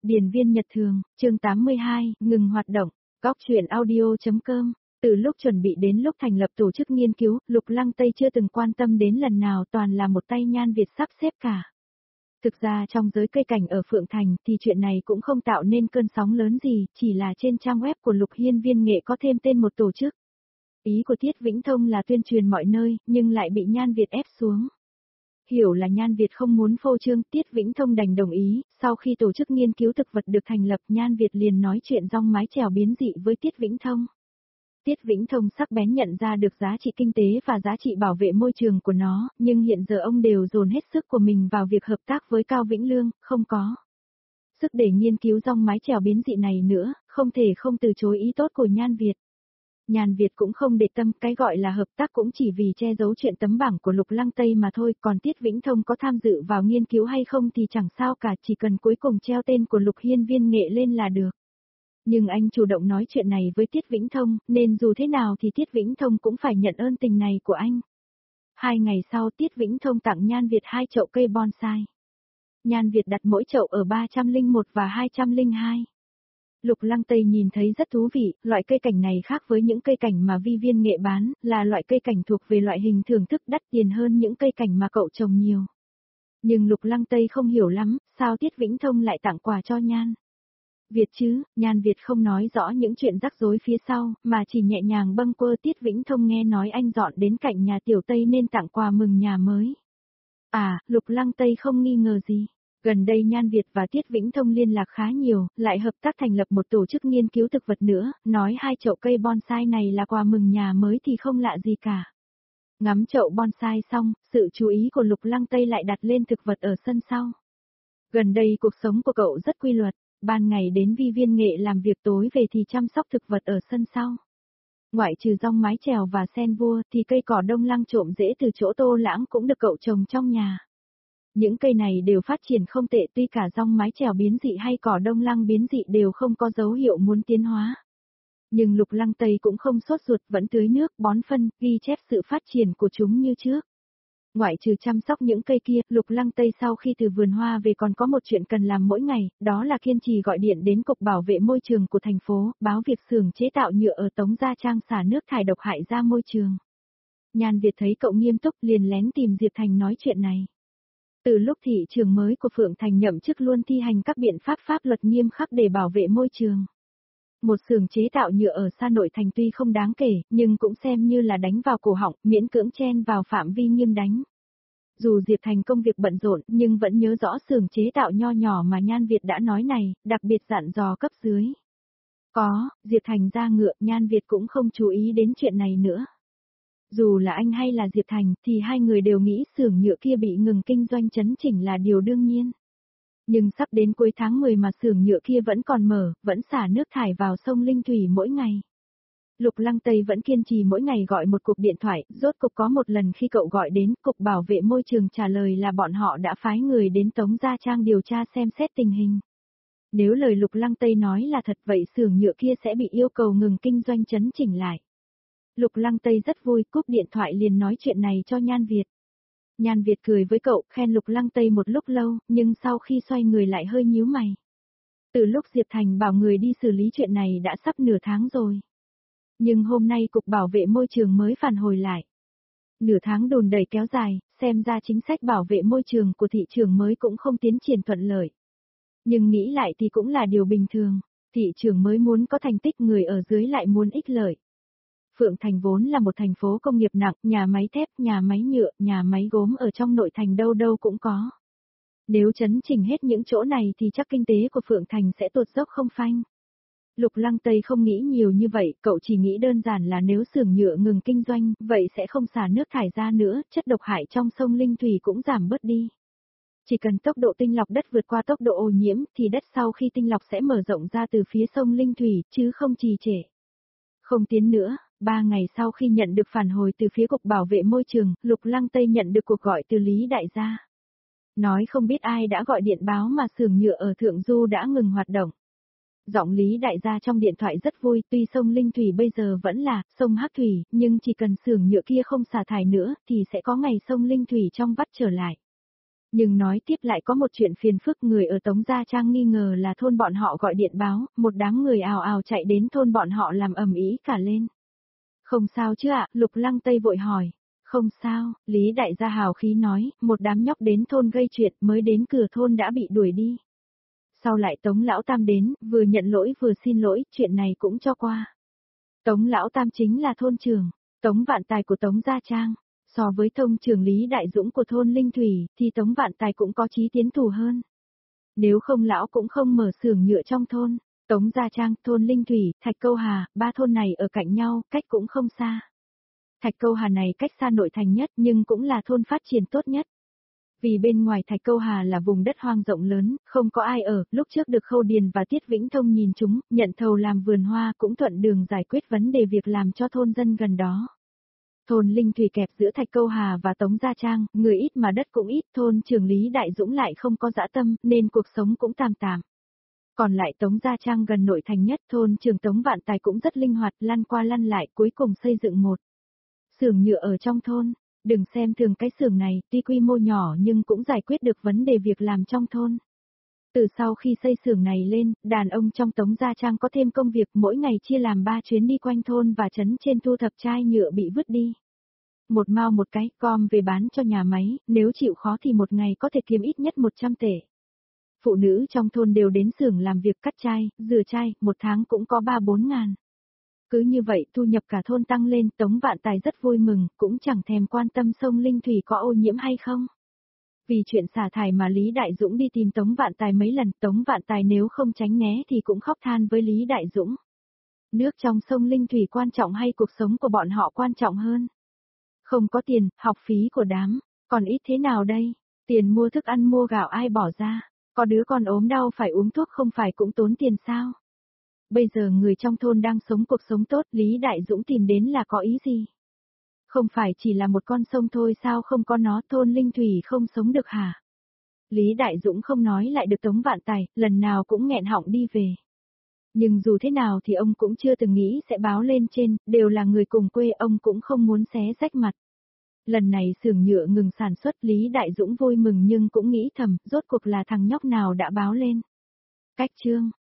Điền viên nhật thường, chương 82, ngừng hoạt động, Góc truyện audio.com. Từ lúc chuẩn bị đến lúc thành lập tổ chức nghiên cứu, Lục Lăng Tây chưa từng quan tâm đến lần nào, toàn là một tay Nhan Việt sắp xếp cả. Thực ra trong giới cây cảnh ở Phượng Thành thì chuyện này cũng không tạo nên cơn sóng lớn gì, chỉ là trên trang web của Lục Hiên Viên Nghệ có thêm tên một tổ chức. Ý của Tiết Vĩnh Thông là tuyên truyền mọi nơi, nhưng lại bị Nhan Việt ép xuống. Hiểu là Nhan Việt không muốn phô trương, Tiết Vĩnh Thông đành đồng ý, sau khi tổ chức nghiên cứu thực vật được thành lập, Nhan Việt liền nói chuyện rong mái chèo biến dị với Tiết Vĩnh Thông. Tiết Vĩnh Thông sắc bén nhận ra được giá trị kinh tế và giá trị bảo vệ môi trường của nó, nhưng hiện giờ ông đều dồn hết sức của mình vào việc hợp tác với Cao Vĩnh Lương, không có sức để nghiên cứu rong mái chèo biến dị này nữa, không thể không từ chối ý tốt của Nhan Việt. Nhan Việt cũng không để tâm, cái gọi là hợp tác cũng chỉ vì che giấu chuyện tấm bảng của Lục Lăng Tây mà thôi, còn Tiết Vĩnh Thông có tham dự vào nghiên cứu hay không thì chẳng sao cả, chỉ cần cuối cùng treo tên của Lục Hiên Viên Nghệ lên là được. Nhưng anh chủ động nói chuyện này với Tiết Vĩnh Thông, nên dù thế nào thì Tiết Vĩnh Thông cũng phải nhận ơn tình này của anh. 2 ngày sau Tiết Vĩnh Thông tặng Nhan Việt 2 chậu cây bonsai. Nhan Việt đặt mỗi chậu ở 301 và 202. Lục Lăng Tây nhìn thấy rất thú vị, loại cây cảnh này khác với những cây cảnh mà Vi Viên Nghệ bán, là loại cây cảnh thuộc về loại hình thưởng thức đắt tiền hơn những cây cảnh mà cậu trồng nhiều. Nhưng Lục Lăng Tây không hiểu lắm, sao Tiết Vĩnh Thông lại tặng quà cho Nhan Việt chứ? Nhan Việt không nói rõ những chuyện rắc rối phía sau, mà chỉ nhẹ nhàng bâng quơ. Tiết Vĩnh Thông nghe nói anh dọn đến cạnh nhà Tiểu Tây nên tặng quà mừng nhà mới. À, Lục Lăng Tây không nghi ngờ gì. Gần đây Nhan Việt và Tiết Vĩnh Thông liên lạc khá nhiều, lại hợp tác thành lập một tổ chức nghiên cứu thực vật nữa, nói 2 chậu cây bonsai này là quà mừng nhà mới thì không lạ gì cả. Ngắm chậu bonsai xong, sự chú ý của Lục Lăng Tây lại đặt lên thực vật ở sân sau. Gần đây cuộc sống của cậu rất quy luật, ban ngày đến Vi Viên Nghệ làm việc, tối về thì chăm sóc thực vật ở sân sau. Ngoại trừ rong mái chèo và sen vua thì cây cỏ đông lăng trộm rễ từ chỗ Tô Lãng cũng được cậu trồng trong nhà. Những cây này đều phát triển không tệ, tuy cả rong mái chèo biến dị hay cỏ đông lăng biến dị đều không có dấu hiệu muốn tiến hóa. Nhưng Lục Lăng Tây cũng không sốt ruột, vẫn tưới nước, bón phân, ghi chép sự phát triển của chúng như trước. Ngoại trừ chăm sóc những cây kia, Lục Lăng Tây sau khi từ vườn hoa về còn có một chuyện cần làm mỗi ngày, đó là kiên trì gọi điện đến Cục Bảo vệ Môi trường của thành phố, báo việc xưởng chế tạo nhựa ở Tống Gia Trang xả nước thải độc hại ra môi trường. Nhan Việt thấy cậu nghiêm túc liền lén tìm Diệp Thành nói chuyện này. Từ lúc thị trưởng mới của Phượng Thành nhậm chức luôn thi hành các biện pháp pháp luật nghiêm khắc để bảo vệ môi trường. Một xưởng chế tạo nhựa ở xa nội thành tuy không đáng kể, nhưng cũng xem như là đánh vào cổ họng, miễn cưỡng chen vào phạm vi nghiêm đánh. Dù Diệp Thành công việc bận rộn, nhưng vẫn nhớ rõ xưởng chế tạo nho nhỏ mà Nhan Việt đã nói này, đặc biệt dặn dò cấp dưới. Diệp Thành ra ngựa, Nhan Việt cũng không chú ý đến chuyện này nữa. Dù là anh hay là Diệp Thành, thì hai người đều nghĩ xưởng nhựa kia bị ngừng kinh doanh chấn chỉnh là điều đương nhiên. Nhưng sắp đến cuối tháng 10 mà xưởng nhựa kia vẫn còn mở, vẫn xả nước thải vào sông Linh Thủy mỗi ngày. Lục Lăng Tây vẫn kiên trì mỗi ngày gọi một cuộc điện thoại, rốt cục có một lần khi cậu gọi đến, Cục Bảo vệ Môi trường trả lời là bọn họ đã phái người đến Tống Gia Trang điều tra xem xét tình hình. Nếu lời Lục Lăng Tây nói là thật, vậy xưởng nhựa kia sẽ bị yêu cầu ngừng kinh doanh chấn chỉnh lại. Lục Lăng Tây rất vui, cúp điện thoại liền nói chuyện này cho Nhan Việt. Nhan Việt cười với cậu, khen Lục Lăng Tây một lúc lâu, nhưng sau khi xoay người lại hơi nhíu mày. Từ lúc Diệp Thành bảo người đi xử lý chuyện này đã sắp nửa tháng rồi. Nhưng hôm nay Cục Bảo vệ Môi trường mới phản hồi lại. Nửa tháng đùn đẩy kéo dài, xem ra chính sách bảo vệ môi trường của thị trường mới cũng không tiến triển thuận lợi. Nhưng nghĩ lại thì cũng là điều bình thường, thị trường mới muốn có thành tích, người ở dưới lại muốn ích lợi. Phượng Thành vốn là một thành phố công nghiệp nặng, nhà máy thép, nhà máy nhựa, nhà máy gốm ở trong nội thành đâu đâu cũng có. Nếu chấn chỉnh hết những chỗ này thì chắc kinh tế của Phượng Thành sẽ tụt dốc không phanh. Lục Lăng Tây không nghĩ nhiều như vậy, cậu chỉ nghĩ đơn giản là nếu xưởng nhựa ngừng kinh doanh, vậy sẽ không xả nước thải ra nữa, chất độc hại trong sông Linh Thủy cũng giảm bớt đi. Chỉ cần tốc độ tinh lọc đất vượt qua tốc độ ô nhiễm, thì đất sau khi tinh lọc sẽ mở rộng ra từ phía sông Linh Thủy, chứ không trì trệ. Không tiến nữa, 3 ngày sau khi nhận được phản hồi từ phía Cục Bảo vệ Môi trường, Lục Lăng Tây nhận được cuộc gọi từ Lý Đại gia. Nói không biết ai đã gọi điện báo mà xưởng nhựa ở Thượng Du đã ngừng hoạt động. Giọng Lý Đại gia trong điện thoại rất vui, tuy sông Linh Thủy bây giờ vẫn là sông Hắc Thủy, nhưng chỉ cần xưởng nhựa kia không xả thải nữa thì sẽ có ngày sông Linh Thủy trong vắt trở lại. Nhưng nói tiếp lại có một chuyện phiền phức, người ở Tống Gia Trang nghi ngờ là thôn bọn họ gọi điện báo, một đám người ào ào chạy đến thôn bọn họ làm ầm ĩ cả lên. Không sao chứ ạ, Lục Lăng Tây vội hỏi. Không sao, Lý Đại gia hào khí nói, một đám nhóc đến thôn gây chuyện mới đến cửa thôn đã bị đuổi đi. Sau lại Tống Lão Tam đến, vừa nhận lỗi vừa xin lỗi, chuyện này cũng cho qua. Tống Lão Tam chính là thôn trưởng, Tống Vạn Tài của Tống Gia Trang. So với thông trưởng Lý Đại Dũng của thôn Linh Thủy, thì Tống Vạn Tài cũng có chí tiến thủ hơn. Nếu không lão cũng không mở xưởng nhựa trong thôn. Tống Gia Trang, thôn Linh Thủy, Thạch Câu Hà, ba thôn này ở cạnh nhau, cách cũng không xa. Thạch Câu Hà này cách xa nội thành nhất nhưng cũng là thôn phát triển tốt nhất. Vì bên ngoài Thạch Câu Hà là vùng đất hoang rộng lớn, không có ai ở, lúc trước được Khâu Điền và Tiết Vĩnh Thông nhìn chúng, nhận thầu làm vườn hoa cũng thuận đường giải quyết vấn đề việc làm cho thôn dân gần đó. Thôn Linh Thủy kẹp giữa Thạch Câu Hà và Tống Gia Trang, người ít mà đất cũng ít, thôn trưởng Lý Đại Dũng lại không có dã tâm, nên cuộc sống cũng tạm tạm. Còn lại Tống Gia Trang gần nội thành nhất, thôn trưởng Tống Vạn Tài cũng rất linh hoạt, lăn qua lăn lại, cuối cùng xây dựng một xưởng nhựa ở trong thôn. Đừng xem thường cái xưởng này, tuy quy mô nhỏ nhưng cũng giải quyết được vấn đề việc làm trong thôn. Từ sau khi xây xưởng này lên, đàn ông trong Tống Gia Trang có thêm công việc, mỗi ngày chia làm 3 chuyến đi quanh thôn và trấn trên thu thập chai nhựa bị vứt đi. Một mao một cái, gom về bán cho nhà máy, nếu chịu khó thì một ngày có thể kiếm ít nhất 100 tệ. Phụ nữ trong thôn đều đến xưởng làm việc cắt chai, rửa chai, một tháng cũng có 3-4 ngàn. Cứ như vậy thu nhập cả thôn tăng lên, Tống Vạn Tài rất vui mừng, cũng chẳng thèm quan tâm sông Linh Thủy có ô nhiễm hay không. Vì chuyện xả thải mà Lý Đại Dũng đi tìm Tống Vạn Tài mấy lần, Tống Vạn Tài nếu không tránh né thì cũng khóc than với Lý Đại Dũng. Nước trong sông Linh Thủy quan trọng hay cuộc sống của bọn họ quan trọng hơn? Không có tiền, học phí của đám, còn ít thế nào đây? Tiền mua thức ăn mua gạo ai bỏ ra? Có đứa con ốm đau phải uống thuốc không phải cũng tốn tiền sao? Bây giờ người trong thôn đang sống cuộc sống tốt, Lý Đại Dũng tìm đến là có ý gì? Không phải chỉ là một con sông thôi sao, không có nó thôn Linh Thủy không sống được hả? Lý Đại Dũng không nói lại được Tống Vạn Tài, lần nào cũng nghẹn họng đi về. Nhưng dù thế nào thì ông cũng chưa từng nghĩ sẽ báo lên trên, đều là người cùng quê, ông cũng không muốn xé rách mặt. Lần này xưởng nhựa ngừng sản xuất, Lý Đại Dũng vui mừng nhưng cũng nghĩ thầm, rốt cuộc là thằng nhóc nào đã báo lên. Cách chương